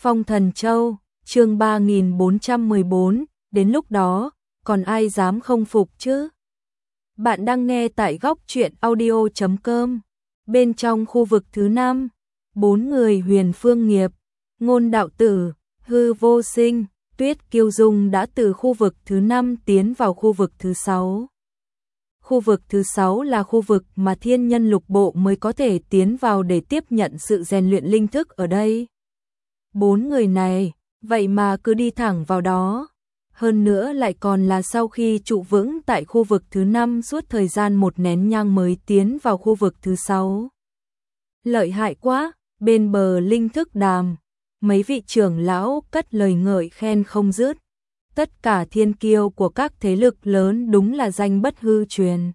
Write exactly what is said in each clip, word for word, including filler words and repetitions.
Phong Thần Châu, chương ba nghìn bốn trăm mười bốn, đến lúc đó, còn ai dám không phục chứ? Bạn đang nghe tại góc truyện audio chấm com. Bên trong khu vực thứ năm, bốn người Huyền Phương Nghiệp, Ngôn Đạo Tử, Hư Vô Sinh, Tuyết Kiêu Dung đã từ khu vực thứ năm tiến vào khu vực thứ sáu. Khu vực thứ sáu là khu vực mà thiên nhân lục bộ mới có thể tiến vào để tiếp nhận sự rèn luyện linh thức ở đây. Bốn người này, vậy mà cứ đi thẳng vào đó. Hơn nữa lại còn là sau khi trụ vững tại khu vực thứ năm suốt thời gian một nén nhang mới tiến vào khu vực thứ sáu. Lợi hại quá, bên bờ linh thức đàm, mấy vị trưởng lão cất lời ngợi khen không dứt. Tất cả thiên kiêu của các thế lực lớn đúng là danh bất hư truyền.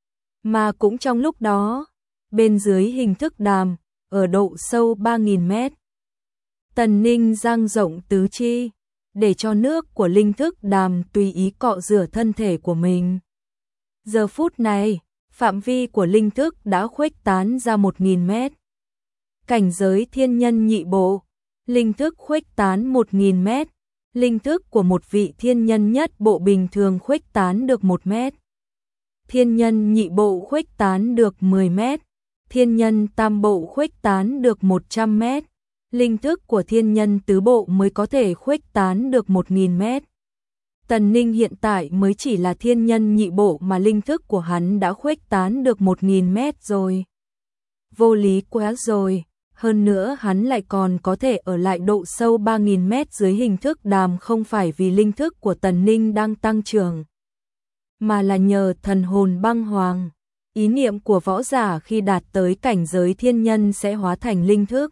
Mà cũng trong lúc đó, bên dưới hình thức đàm, ở độ sâu ba nghìn mét, Tần Ninh dang rộng tứ chi, để cho nước của linh thức đàm tùy ý cọ rửa thân thể của mình. Giờ phút này, phạm vi của linh thức đã khuếch tán ra một nghìn mét. Cảnh giới thiên nhân nhị bộ, linh thức khuếch tán một nghìn mét. Linh thức của một vị thiên nhân nhất bộ bình thường khuếch tán được một mét. Thiên nhân nhị bộ khuếch tán được mười mét. Thiên nhân tam bộ khuếch tán được một trăm mét. Linh thức của thiên nhân tứ bộ mới có thể khuếch tán được một nghìn mét. Tần Ninh hiện tại mới chỉ là thiên nhân nhị bộ mà linh thức của hắn đã khuếch tán được một nghìn mét rồi. Vô lý quá rồi. Hơn nữa hắn lại còn có thể ở lại độ sâu ba nghìn mét dưới hình thức đàm không phải vì linh thức của Tần Ninh đang tăng trưởng, mà là nhờ thần hồn băng hoàng. Ý niệm của võ giả khi đạt tới cảnh giới thiên nhân sẽ hóa thành linh thức.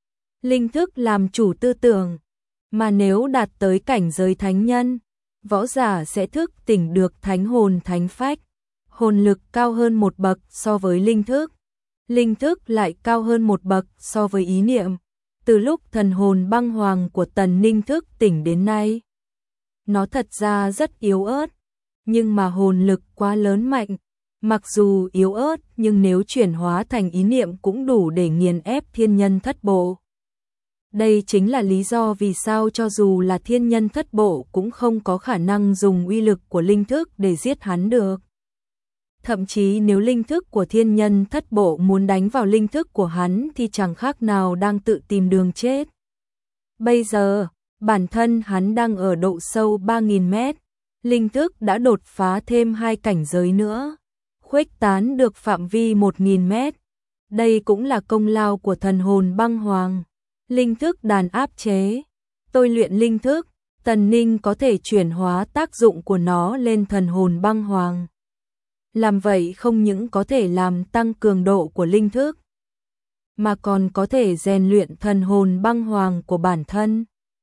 Linh thức làm chủ tư tưởng, mà nếu đạt tới cảnh giới thánh nhân, võ giả sẽ thức tỉnh được thánh hồn thánh phách, hồn lực cao hơn một bậc so với linh thức. Linh thức lại cao hơn một bậc so với ý niệm. Từ lúc thần hồn băng hoàng của Tần Ninh thức tỉnh đến nay, nó thật ra rất yếu ớt, nhưng mà hồn lực quá lớn mạnh. Mặc dù yếu ớt nhưng nếu chuyển hóa thành ý niệm cũng đủ để nghiền ép thiên nhân thất bộ. Đây chính là lý do vì sao cho dù là thiên nhân thất bộ cũng không có khả năng dùng uy lực của linh thức để giết hắn được. Thậm chí nếu linh thức của thiên nhân thất bộ muốn đánh vào linh thức của hắn thì chẳng khác nào đang tự tìm đường chết. Bây giờ, bản thân hắn đang ở độ sâu ba nghìn mét, linh thức đã đột phá thêm hai cảnh giới nữa, khuếch tán được phạm vi một nghìn mét. Đây cũng là công lao của thần hồn băng hoàng. Linh thức đàn áp chế, tôi luyện linh thức, Tần Ninh có thể chuyển hóa tác dụng của nó lên thần hồn băng hoàng. Làm vậy không những có thể làm tăng cường độ của linh thức, mà còn có thể rèn luyện thần hồn băng hoàng của bản thân.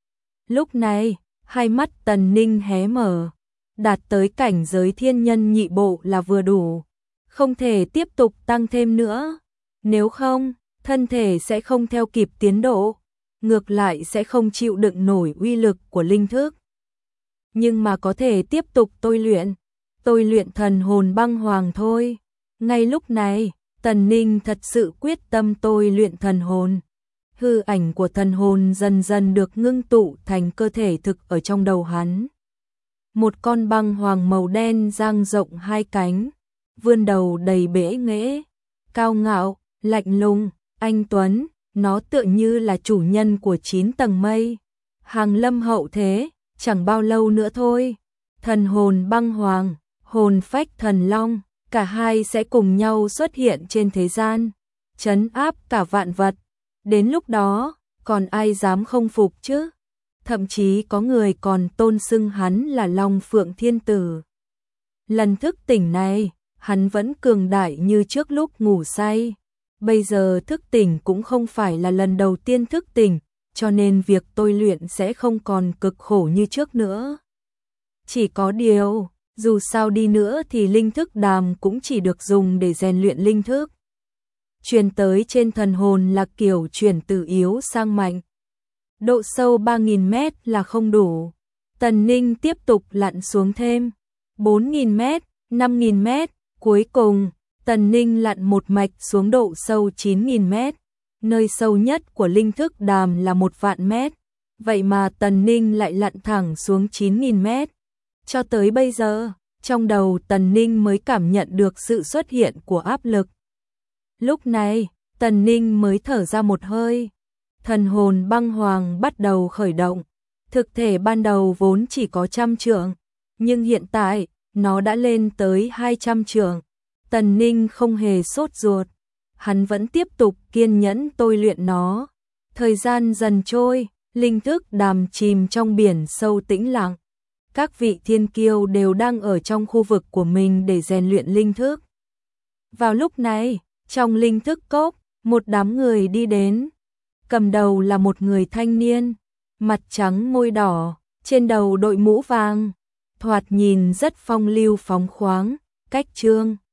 Lúc này, hai mắt Tần Ninh hé mở, đạt tới cảnh giới thiên nhân nhị bộ là vừa đủ, không thể tiếp tục tăng thêm nữa. Nếu không, thân thể sẽ không theo kịp tiến độ, ngược lại sẽ không chịu đựng nổi uy lực của linh thức. Nhưng mà có thể tiếp tục tôi luyện. Tôi luyện thần hồn băng hoàng thôi. Ngay lúc này, Tần Ninh thật sự quyết tâm tôi luyện thần hồn. Hư ảnh của thần hồn dần dần được ngưng tụ thành cơ thể thực ở trong đầu hắn. Một con băng hoàng màu đen dang rộng hai cánh, vươn đầu đầy bể nghễ, cao ngạo, lạnh lùng, anh tuấn, nó tựa như là chủ nhân của chín tầng mây. Hàng lâm hậu thế, chẳng bao lâu nữa thôi. Thần hồn băng hoàng, hồn phách thần long, cả hai sẽ cùng nhau xuất hiện trên thế gian, trấn áp cả vạn vật. Đến lúc đó, còn ai dám không phục chứ? Thậm chí có người còn tôn xưng hắn là Long Phượng Thiên Tử. Lần thức tỉnh này, hắn vẫn cường đại như trước lúc ngủ say. Bây giờ thức tỉnh cũng không phải là lần đầu tiên thức tỉnh, cho nên việc tôi luyện sẽ không còn cực khổ như trước nữa. Chỉ có điều, dù sao đi nữa thì linh thức đàm cũng chỉ được dùng để rèn luyện linh thức. Truyền tới trên thần hồn là kiểu chuyển từ yếu sang mạnh. Độ sâu ba nghìn mét là không đủ. Tần Ninh tiếp tục lặn xuống thêm. bốn nghìn mét, năm nghìn mét, cuối cùng, Tần Ninh lặn một mạch xuống độ sâu chín nghìn mét. Nơi sâu nhất của linh thức đàm là một vạn mét. vậy mà Tần Ninh lại lặn thẳng xuống chín nghìn mét. Cho tới bây giờ, trong đầu Tần Ninh mới cảm nhận được sự xuất hiện của áp lực. Lúc này, Tần Ninh mới thở ra một hơi. Thần hồn băng hoàng bắt đầu khởi động. Thực thể ban đầu vốn chỉ có trăm trượng, nhưng hiện tại, nó đã lên tới hai trăm trượng. Tần Ninh không hề sốt ruột. Hắn vẫn tiếp tục kiên nhẫn tôi luyện nó. Thời gian dần trôi, linh thức đàm chìm trong biển sâu tĩnh lặng. Các vị thiên kiêu đều đang ở trong khu vực của mình để rèn luyện linh thức. Vào lúc này, trong linh thức cốc, một đám người đi đến. Cầm đầu là một người thanh niên, mặt trắng môi đỏ, trên đầu đội mũ vàng, thoạt nhìn rất phong lưu phóng khoáng, cách trương.